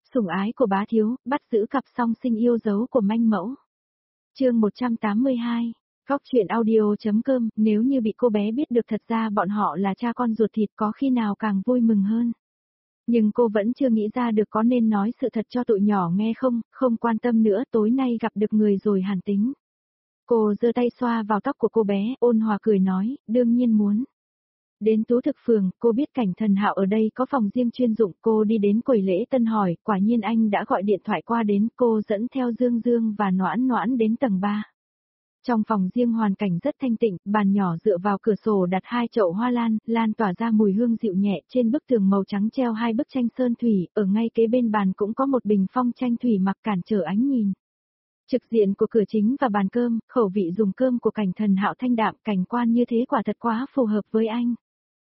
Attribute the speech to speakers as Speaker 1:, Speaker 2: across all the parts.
Speaker 1: Sủng ái của bá thiếu, bắt giữ cặp song sinh yêu dấu của manh mẫu. Chương 182. Góc truyện audio.com, nếu như bị cô bé biết được thật ra bọn họ là cha con ruột thịt có khi nào càng vui mừng hơn. Nhưng cô vẫn chưa nghĩ ra được có nên nói sự thật cho tụi nhỏ nghe không, không quan tâm nữa, tối nay gặp được người rồi hàn tính. Cô giơ tay xoa vào tóc của cô bé, ôn hòa cười nói, đương nhiên muốn. Đến Tú Thực Phường, cô biết Cảnh Thần Hạo ở đây có phòng riêng chuyên dụng, cô đi đến quầy lễ tân hỏi, quả nhiên anh đã gọi điện thoại qua đến, cô dẫn theo Dương Dương và Noãn Noãn đến tầng 3. Trong phòng riêng hoàn cảnh rất thanh tịnh, bàn nhỏ dựa vào cửa sổ đặt 2 chậu hoa lan, lan tỏa ra mùi hương dịu nhẹ, trên bức tường màu trắng treo 2 bức tranh sơn thủy, ở ngay kế bên bàn cũng có một bình phong tranh thủy mặc cản trở ánh nhìn. Trực diện của cửa chính và bàn cơm, khẩu vị dùng cơm của Cảnh Thần Hạo thanh đạm, cảnh quan như thế quả thật quá phù hợp với anh.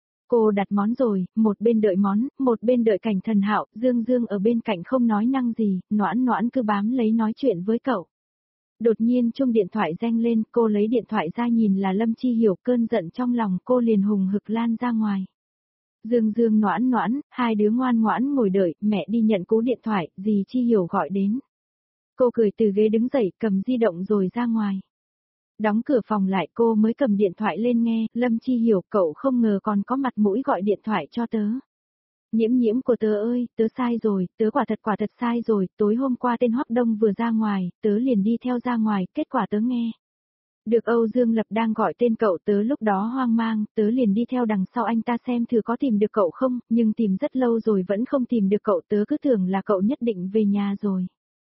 Speaker 1: Cô đặt món rồi, một bên đợi món, một bên đợi Cảnh Thần Hạo, Dương Dương ở bên cạnh không nói năng gì, Noãn Noãn cứ bám lấy nói chuyện với cậu. Đột nhiên chuông điện thoại reng lên, cô lấy điện thoại ra nhìn là Lâm Chi Hiểu, cơn giận trong lòng cô liền hùng hực lan ra ngoài. Dương Dương Noãn Noãn, hai đứa ngoan ngoãn ngồi đợi, mẹ đi nhận cú điện thoại, dì Chi Hiểu gọi đến. Cô cười từ ghế đứng dậy, cầm di động rồi ra ngoài. Đóng cửa phòng lại cô mới cầm điện thoại lên nghe, Lâm Chi Hiểu, cậu không ngờ còn có mặt mũi gọi điện thoại cho tớ. Nhiễm nhiễm của tớ ơi, tớ sai rồi, tớ quả thật sai rồi, tối hôm qua tên Hoắc Đông vừa ra ngoài, tớ liền đi theo ra ngoài, kết quả tớ nghe. Được Âu Dương Lập đang gọi tên cậu, tớ lúc đó hoang mang, tớ liền đi theo đằng sau anh ta xem thử có tìm được cậu không, nhưng tìm rất lâu rồi vẫn không tìm được cậu, tớ cứ tưởng là cậu nhất định về nhà rồi.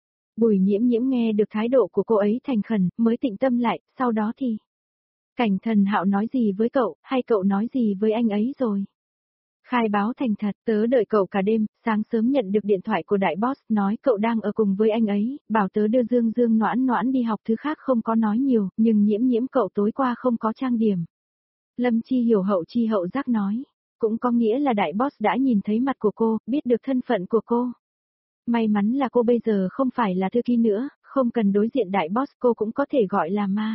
Speaker 1: Bùi nhiễm nhiễm nghe được thái độ của cô ấy thành khẩn, mới tĩnh tâm lại, sau đó thì... Cảnh Thần Hạo nói gì với cậu, hay cậu nói gì với anh ấy rồi? Khai báo thành thật, tớ đợi cậu cả đêm, sáng sớm nhận được điện thoại của đại boss, nói cậu đang ở cùng với anh ấy, bảo tớ đưa Dương Dương Noãn Noãn đi học, thứ khác không có nói nhiều, nhưng nhiễm nhiễm cậu tối qua không có trang điểm. Lâm Chi Hiểu hậu chi hậu giác nói, cũng có nghĩa là đại boss đã nhìn thấy mặt của cô, biết được thân phận của cô. May mắn là cô bây giờ không phải là thư ký nữa, không cần đối diện đại boss, cô cũng có thể gọi là ma.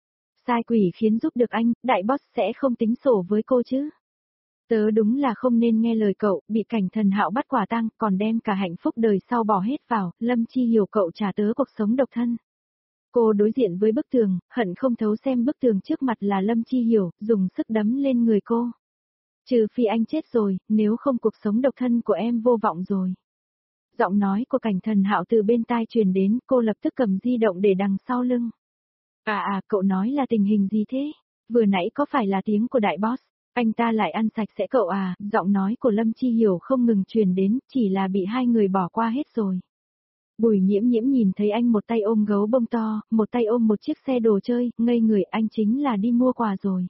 Speaker 1: Sai quỷ khiến giúp được anh, đại boss sẽ không tính sổ với cô chứ. Tớ đúng là không nên nghe lời cậu, bị Cảnh Thần Hạo bắt quả tang, còn đem cả hạnh phúc đời sau bỏ hết vào, Lâm Chi Hiểu cậu trả tớ cuộc sống độc thân. Cô đối diện với bức tường, hận không thấu xem bức tường trước mặt là Lâm Chi Hiểu, dùng sức đấm lên người cô. Trừ phi anh chết rồi, nếu không cuộc sống độc thân của em vô vọng rồi. Giọng nói của Cảnh Thần Hạo từ bên tai truyền đến, cô lập tức cầm di động để đằng sau lưng. Cậu nói là tình hình gì thế? Vừa nãy có phải là tiếng của đại boss? Anh ta lại ăn sạch sẽ cậu à? Giọng nói của Lâm Chi Hiểu không ngừng truyền đến, chỉ là bị hai người bỏ qua hết rồi. Bùi nhiễm nhiễm nhìn thấy anh một tay ôm gấu bông to, một tay ôm một chiếc xe đồ chơi, ngây người, anh chính là đi mua quà rồi.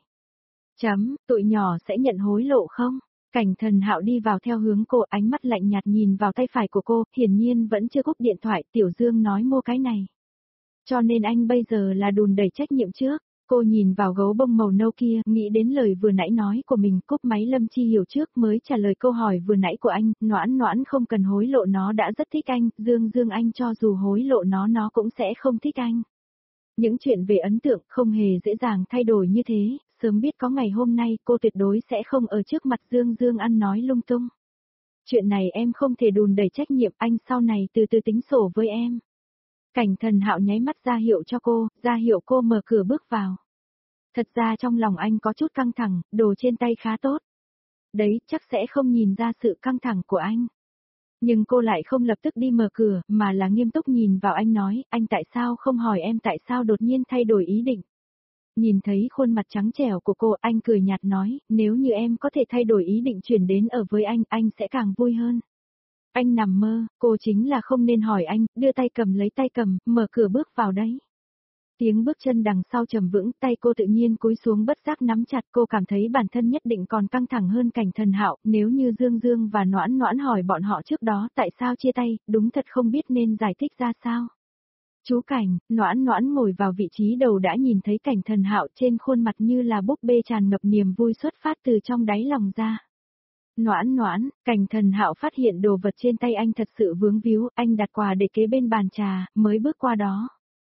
Speaker 1: Tụi nhỏ sẽ nhận hối lộ không? Cảnh Thần Hạo đi vào theo hướng cô, ánh mắt lạnh nhạt nhìn vào tay phải của cô, hiển nhiên vẫn chưa cúp điện thoại, Tiểu Dương nói mua cái này. Cho nên anh bây giờ là đùn đẩy trách nhiệm trước. Cô nhìn vào gấu bông màu nâu kia, nghĩ đến lời vừa nãy nói của mình, cúp máy Lâm Chi Hiểu trước mới trả lời câu hỏi vừa nãy của anh, Noãn Noãn không cần hối lộ, nó đã rất thích anh, Dương Dương anh cho dù hối lộ nó cũng sẽ không thích anh. Những chuyện về ấn tượng không hề dễ dàng thay đổi như thế, sớm biết có ngày hôm nay cô tuyệt đối sẽ không ở trước mặt Dương Dương ăn nói lung tung. Chuyện này em không thể đùn đẩy trách nhiệm, anh sau này từ từ tính sổ với em. Cảnh Thần Hạo nháy mắt ra hiệu cho cô, ra hiệu cô mở cửa bước vào. Thật ra trong lòng anh có chút căng thẳng, đồ trên tay khá tốt. Đấy, chắc sẽ không nhìn ra sự căng thẳng của anh. Nhưng cô lại không lập tức đi mở cửa, mà là nghiêm túc nhìn vào anh nói, anh tại sao không hỏi em tại sao đột nhiên thay đổi ý định. Nhìn thấy khuôn mặt trắng trẻo của cô, anh cười nhạt nói, nếu như em có thể thay đổi ý định chuyển đến ở với anh sẽ càng vui hơn. Anh nằm mơ, cô chính là không nên hỏi anh, đưa tay cầm lấy tay cầm, mở cửa bước vào đấy. Tiếng bước chân đằng sau trầm vững, tay cô tự nhiên cúi xuống bất giác nắm chặt, cô cảm thấy bản thân nhất định còn căng thẳng hơn Cảnh Thần Hạo, nếu như Dương Dương và Noãn Noãn hỏi bọn họ trước đó tại sao chia tay, đúng thật không biết nên giải thích ra sao. Chú Cảnh, Noãn Noãn ngồi vào vị trí đầu đã nhìn thấy Cảnh Thần Hạo, trên khuôn mặt như là búp bê tràn ngập niềm vui xuất phát từ trong đáy lòng ra. Noãn Noãn, Cảnh Thần Hạo phát hiện đồ vật trên tay anh thật sự vướng víu, anh đặt quà để kế bên bàn trà, mới bước qua đó.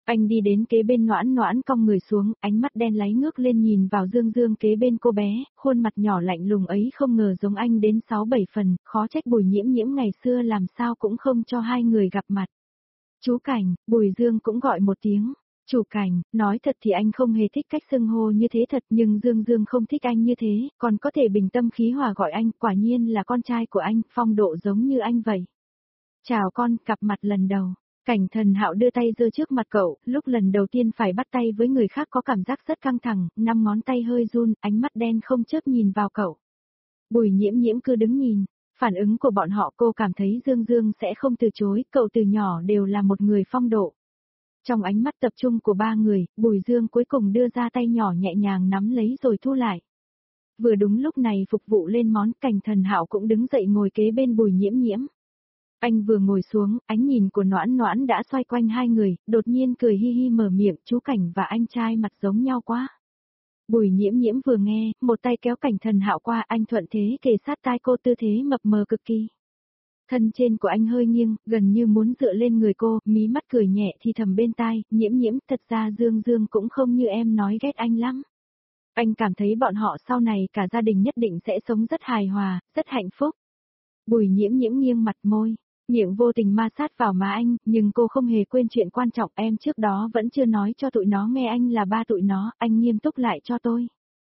Speaker 1: Anh đi đến kế bên Noãn Noãn cong người xuống, ánh mắt đen láy ngước lên nhìn vào Dương Dương kế bên cô bé, khuôn mặt nhỏ lạnh lùng ấy không ngờ giống anh đến 6-7 phần, khó trách Bùi Nhiễm Nhiễm ngày xưa làm sao cũng không cho hai người gặp mặt. Chú Cảnh, Bùi Dương cũng gọi một tiếng. Chủ Cảnh, nói thật thì anh không hề thích cách xưng hô như thế thật nhưng Dương Dương không thích anh như thế, còn có thể bình tâm khí hòa gọi anh, quả nhiên là con trai của anh, phong độ giống như anh vậy. Chào con, gặp mặt lần đầu. Cảnh Thần Hạo đưa tay giơ trước mặt cậu, lúc lần đầu tiên phải bắt tay với người khác có cảm giác rất căng thẳng, 5 ngón tay hơi run, ánh mắt đen không chớp nhìn vào cậu. Bùi Nhiễm Nhiễm cứ đứng nhìn, phản ứng của bọn họ cô cảm thấy Dương Dương sẽ không từ chối, cậu từ nhỏ đều là một người phong độ. Trong ánh mắt tập trung của ba người, Bùi Dương cuối cùng đưa ra tay nhỏ nhẹ nhàng nắm lấy rồi thu lại. Vừa đúng lúc này phục vụ lên món, Cảnh Thần Hạo cũng đứng dậy ngồi kế bên Bùi Nhiễm Nhiễm. Anh vừa ngồi xuống, ánh nhìn của Noãn Noãn đã xoay quanh hai người, đột nhiên cười hi hi mở miệng, chú Cảnh và anh trai mặt giống nhau quá. Bùi Nhiễm Nhiễm vừa nghe, một tay kéo Cảnh Thần Hạo qua, anh thuận thế kề sát tai cô, tư thế mập mờ cực kỳ. Thân trên của anh hơi nghiêng, gần như muốn dựa lên người cô, mí mắt cười nhẹ thì thầm bên tai, Nhiễm Nhiễm, thật ra Dương Dương cũng không như em nói ghét anh lắm. Anh cảm thấy bọn họ sau này cả gia đình nhất định sẽ sống rất hài hòa, rất hạnh phúc. Bùi Nhiễm Nhiễm nghiêng mặt môi, miệng vô tình ma sát vào má anh, nhưng cô không hề quên chuyện quan trọng, em trước đó vẫn chưa nói cho tụi nó nghe anh là ba tụi nó, anh nghiêm túc lại cho tôi.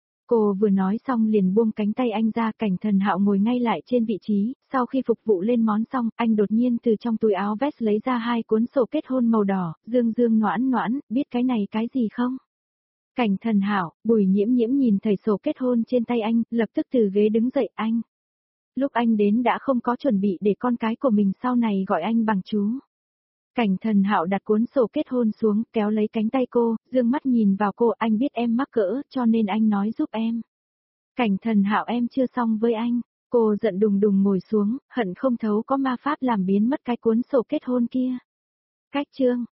Speaker 1: Cô vừa nói xong liền buông cánh tay anh ra, Cảnh Thần Hạo ngồi ngay lại trên vị trí, sau khi phục vụ lên món xong, anh đột nhiên từ trong túi áo vest lấy ra 2 cuốn sổ kết hôn màu đỏ, Dương Dương Noãn Noãn, biết cái này cái gì không? Cảnh Thần Hạo, Bùi Nhiễm Nhiễm nhìn thấy sổ kết hôn trên tay anh, lập tức từ ghế đứng dậy, anh. Lúc anh đến đã không có chuẩn bị để con cái của mình sau này gọi anh bằng chú. Cảnh Thần Hạo đặt cuốn sổ kết hôn xuống, kéo lấy cánh tay cô, dương mắt nhìn vào cô, anh biết em mắc cỡ, cho nên anh nói giúp em. Cảnh Thần Hạo, em chưa xong với anh. Cô giận đùng đùng ngồi xuống, hận không thấu có ma pháp làm biến mất cái cuốn sổ kết hôn kia. Cách chương